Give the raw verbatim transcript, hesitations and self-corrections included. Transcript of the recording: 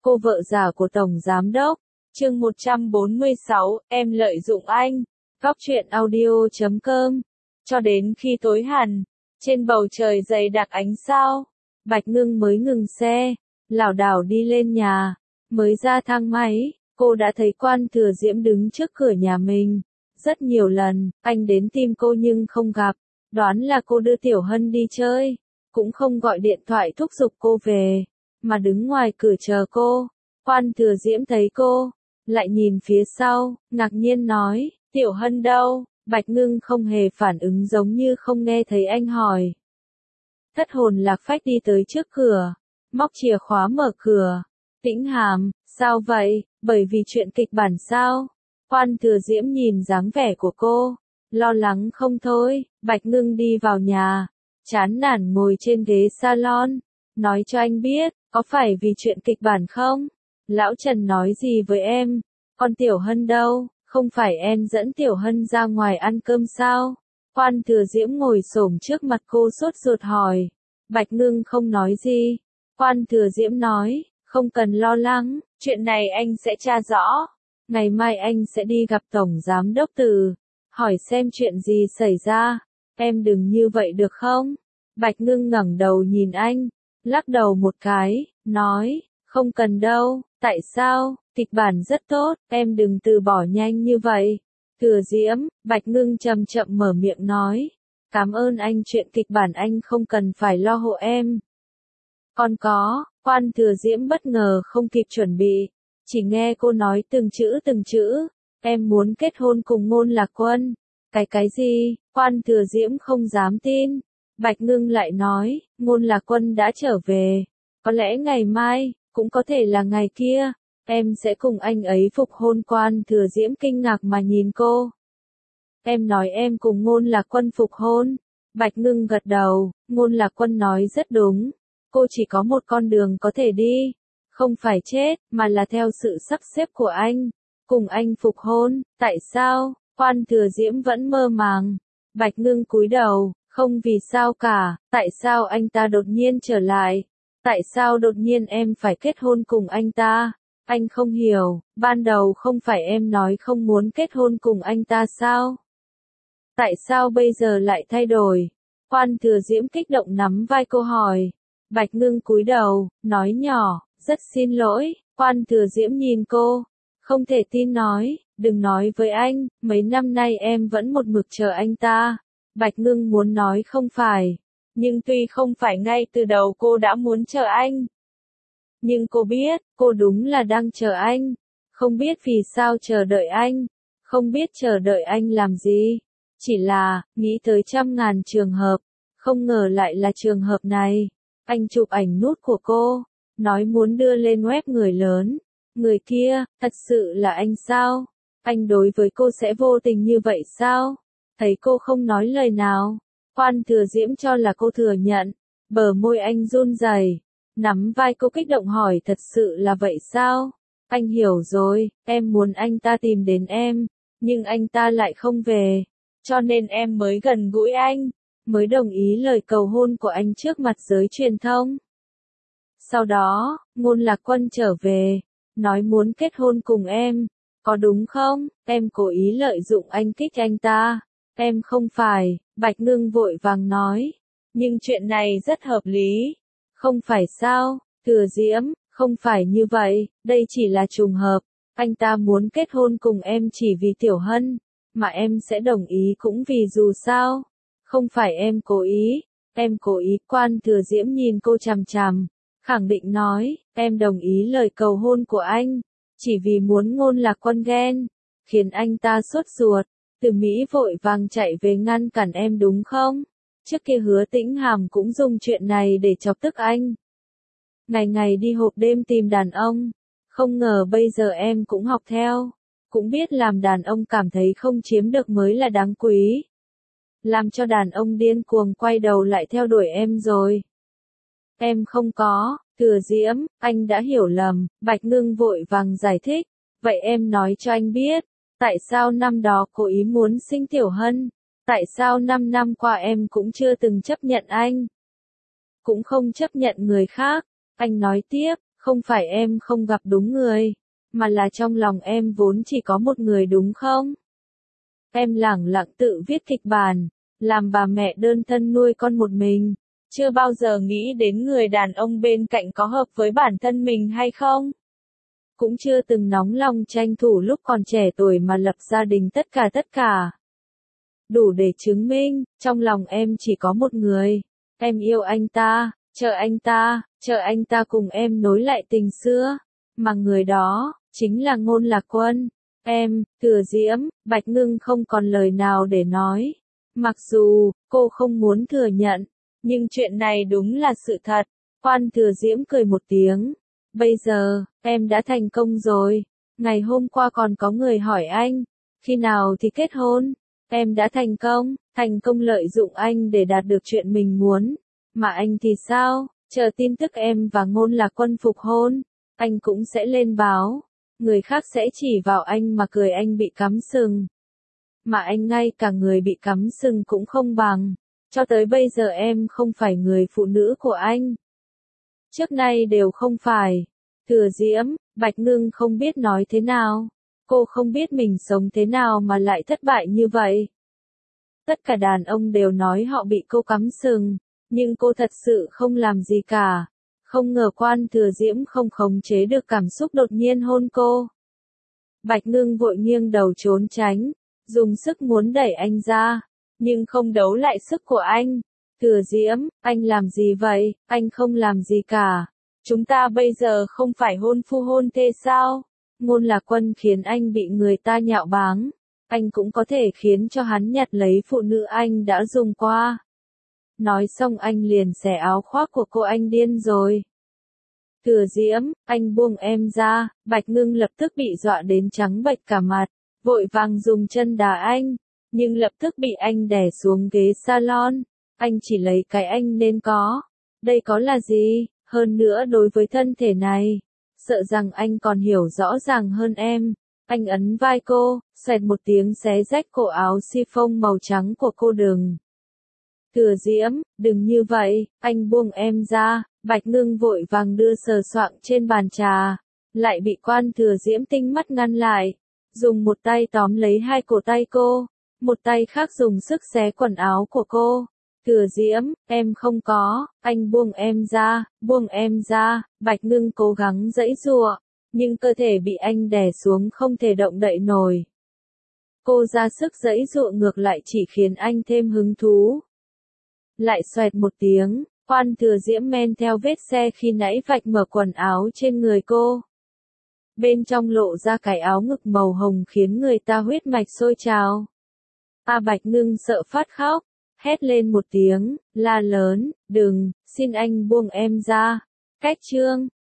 cô vợ già của Tổng Giám Đốc. Chương một trăm bốn mươi sáu, em lợi dụng anh. Góc truyện audio chấm com. Cho đến khi tối hẳn, trên bầu trời dày đặc ánh sao, Bạch Ngưng mới ngừng xe, lảo đảo đi lên nhà. Mới ra thang máy, cô đã thấy Quan Thừa Diễm đứng trước cửa nhà mình. Rất nhiều lần, anh đến tìm cô nhưng không gặp, đoán là cô đưa Tiểu Hân đi chơi, cũng không gọi điện thoại thúc giục cô về, mà đứng ngoài cửa chờ cô. Quan Thừa Diễm thấy cô, lại nhìn phía sau, ngạc nhiên nói, Tiểu Hân đâu? Bạch Ngưng không hề phản ứng, giống như không nghe thấy anh hỏi. Thất hồn lạc phách đi tới trước cửa, móc chìa khóa mở cửa. Tĩnh Hàm, sao vậy? Bởi vì chuyện kịch bản sao? Quan Thừa Diễm nhìn dáng vẻ của cô, lo lắng không thôi. Bạch Ngưng đi vào nhà, chán nản ngồi trên ghế salon, nói cho anh biết, có phải vì chuyện kịch bản không? Lão Trần nói gì với em? Con Tiểu Hân đâu? Không phải em dẫn Tiểu Hân ra ngoài ăn cơm sao? Quan Thừa Diễm ngồi xổm trước mặt cô sốt ruột hỏi. Bạch Ngưng không nói gì. Quan Thừa Diễm nói, không cần lo lắng, chuyện này anh sẽ tra rõ. Ngày mai anh sẽ đi gặp Tổng Giám Đốc Từ, hỏi xem chuyện gì xảy ra. Em đừng như vậy được không? Bạch Ngưng ngẩng đầu nhìn anh, lắc đầu một cái, nói, không cần đâu. Tại sao? Kịch bản rất tốt, em đừng từ bỏ nhanh như vậy. Thừa Diễm, Bạch Ngưng chậm chậm mở miệng nói, cảm ơn anh, chuyện kịch bản anh không cần phải lo hộ em. Còn có, Quan Thừa Diễm bất ngờ không kịp chuẩn bị, chỉ nghe cô nói từng chữ từng chữ, em muốn kết hôn cùng Ngôn Lạc Quân. Cái cái gì? Quan Thừa Diễm không dám tin. Bạch Ngưng lại nói, Ngôn Lạc Quân đã trở về, có lẽ ngày mai, cũng có thể là ngày kia, em sẽ cùng anh ấy phục hôn. Quan Thừa Diễm kinh ngạc mà nhìn cô. Em nói em cùng Ngôn Lạc Quân phục hôn? Bạch Ngưng gật đầu, Ngôn Lạc Quân nói rất đúng, cô chỉ có một con đường có thể đi, không phải chết, mà là theo sự sắp xếp của anh, cùng anh phục hôn. Tại sao? Quan Thừa Diễm vẫn mơ màng. Bạch Ngưng cúi đầu, không vì sao cả, tại sao anh ta đột nhiên trở lại? Tại sao đột nhiên em phải kết hôn cùng anh ta? Anh không hiểu, ban đầu không phải em nói không muốn kết hôn cùng anh ta sao? Tại sao bây giờ lại thay đổi? Quan Thừa Diễm kích động nắm vai cô hỏi. Bạch Ngưng cúi đầu, nói nhỏ, rất xin lỗi. Quan Thừa Diễm nhìn cô, không thể tin nói, đừng nói với anh, mấy năm nay em vẫn một mực chờ anh ta. Bạch Ngưng muốn nói không phải, nhưng tuy không phải ngay từ đầu cô đã muốn chờ anh. Nhưng cô biết, cô đúng là đang chờ anh. Không biết vì sao chờ đợi anh, không biết chờ đợi anh làm gì. Chỉ là, nghĩ tới trăm ngàn trường hợp, không ngờ lại là trường hợp này. Anh chụp ảnh nút của cô, nói muốn đưa lên web người lớn. Người kia, thật sự là anh sao? Anh đối với cô sẽ vô tình như vậy sao? Thấy cô không nói lời nào, Quan Thừa Diễm cho là cô thừa nhận. Bờ môi anh run rẩy, nắm vai cô kích động hỏi, thật sự là vậy sao? Anh hiểu rồi, em muốn anh ta tìm đến em, nhưng anh ta lại không về, cho nên em mới gần gũi anh, mới đồng ý lời cầu hôn của anh trước mặt giới truyền thông. Sau đó, Ngôn Lạc Quân trở về, nói muốn kết hôn cùng em, có đúng không? Em cố ý lợi dụng anh kích anh ta. Em không phải. Bạch Ngưng vội vàng nói, nhưng chuyện này rất hợp lý. Không phải sao? Thừa Diễm, không phải như vậy, đây chỉ là trùng hợp. Anh ta muốn kết hôn cùng em chỉ vì Tiểu Hân, mà em sẽ đồng ý cũng vì dù sao. Không phải em cố ý, em cố ý. Quan Thừa Diễm nhìn cô chằm chằm, khẳng định nói, em đồng ý lời cầu hôn của anh, chỉ vì muốn Ngôn Lạc Quân ghen, khiến anh ta sốt ruột, từ Mỹ vội vàng chạy về ngăn cản em đúng không? Trước kia Hứa Tĩnh Hàm cũng dùng chuyện này để chọc tức anh. Ngày ngày đi hộp đêm tìm đàn ông, không ngờ bây giờ em cũng học theo, cũng biết làm đàn ông cảm thấy không chiếm được mới là đáng quý. Làm cho đàn ông điên cuồng quay đầu lại theo đuổi em rồi. Em không có. Thừa Diễm, anh đã hiểu lầm. Bạch Ngưng vội vàng giải thích. Vậy em nói cho anh biết, tại sao năm đó cố ý muốn sinh Tiểu Hân? Tại sao năm năm qua em cũng chưa từng chấp nhận anh? Cũng không chấp nhận người khác. Anh nói tiếp, Không phải em không gặp đúng người, mà là trong lòng em vốn chỉ có một người đúng không? Em lẳng lặng tự viết kịch bản, làm bà mẹ đơn thân nuôi con một mình, chưa bao giờ nghĩ đến người đàn ông bên cạnh có hợp với bản thân mình hay không. Cũng chưa từng nóng lòng tranh thủ lúc còn trẻ tuổi mà lập gia đình tất cả tất cả. Đủ để chứng minh, trong lòng em chỉ có một người. Em yêu anh ta, chờ anh ta, chờ anh ta cùng em nối lại tình xưa. Mà người đó, chính là Ngôn Lạc Quân. Em, Thừa Diễm, Bạch Ngưng không còn lời nào để nói. Mặc dù, cô không muốn thừa nhận, nhưng chuyện này đúng là sự thật. Quan Thừa Diễm cười một tiếng. Bây giờ, em đã thành công rồi. Ngày hôm qua còn có người hỏi anh, khi nào thì kết hôn? Em đã thành công, thành công lợi dụng anh để đạt được chuyện mình muốn. Mà anh thì sao? Chờ tin tức em và Ngôn Lạc Quân phục hôn, anh cũng sẽ lên báo. Người khác sẽ chỉ vào anh mà cười anh bị cắm sừng. Mà anh ngay cả người bị cắm sừng cũng không bằng. Cho tới bây giờ em không phải người phụ nữ của anh. Trước nay đều không phải. Thừa Diễm, Bạch Ngưng không biết nói thế nào. Cô không biết mình sống thế nào mà lại thất bại như vậy. Tất cả đàn ông đều nói họ bị cô cắm sừng, nhưng cô thật sự không làm gì cả. Không ngờ Quan Thừa Diễm không khống chế được cảm xúc đột nhiên hôn cô. Bạch Ngưng vội nghiêng đầu trốn tránh, dùng sức muốn đẩy anh ra, nhưng không đấu lại sức của anh. Thừa Diễm, anh làm gì vậy? Anh không làm gì cả. Chúng ta bây giờ không phải hôn phu hôn thê sao? Ngôn Lạc Quân khiến anh bị người ta nhạo báng. Anh cũng có thể khiến cho hắn nhặt lấy phụ nữ anh đã dùng qua. Nói xong anh liền xẻ áo khoác của cô, anh điên rồi. Thừa Diễm, anh buông em ra. Bạch Ngưng lập tức bị dọa đến trắng bệch cả mặt, vội vàng dùng chân đá anh, nhưng lập tức bị anh đè xuống ghế salon. Anh chỉ lấy cái anh nên có. Đây có là gì? Hơn nữa đối với thân thể này, sợ rằng anh còn hiểu rõ ràng hơn em. Anh ấn vai cô, xoẹt một tiếng xé rách cổ áo chiffon màu trắng của cô. Đừng. Thừa Diễm, đừng như vậy, anh buông em ra. Bạch Ngưng vội vàng đưa sờ soạng trên bàn trà, lại bị Quan Thừa Diễm tinh mắt ngăn lại, dùng một tay tóm lấy hai cổ tay cô, một tay khác dùng sức xé quần áo của cô. Thừa Diễm, em không có, anh buông em ra, buông em ra. Bạch Ngưng cố gắng giãy giụa, nhưng cơ thể bị anh đè xuống không thể động đậy nổi. Cô ra sức giãy giụa ngược lại chỉ khiến anh thêm hứng thú. Lại xoẹt một tiếng, Quan Thừa Diễm men theo vết xe khi nãy vạch mở quần áo trên người cô. Bên trong lộ ra cái áo ngực màu hồng khiến người ta huyết mạch sôi trào. A Bạch Ngưng sợ phát khóc, hét lên một tiếng, la lớn, đừng, xin anh buông em ra. Cách chương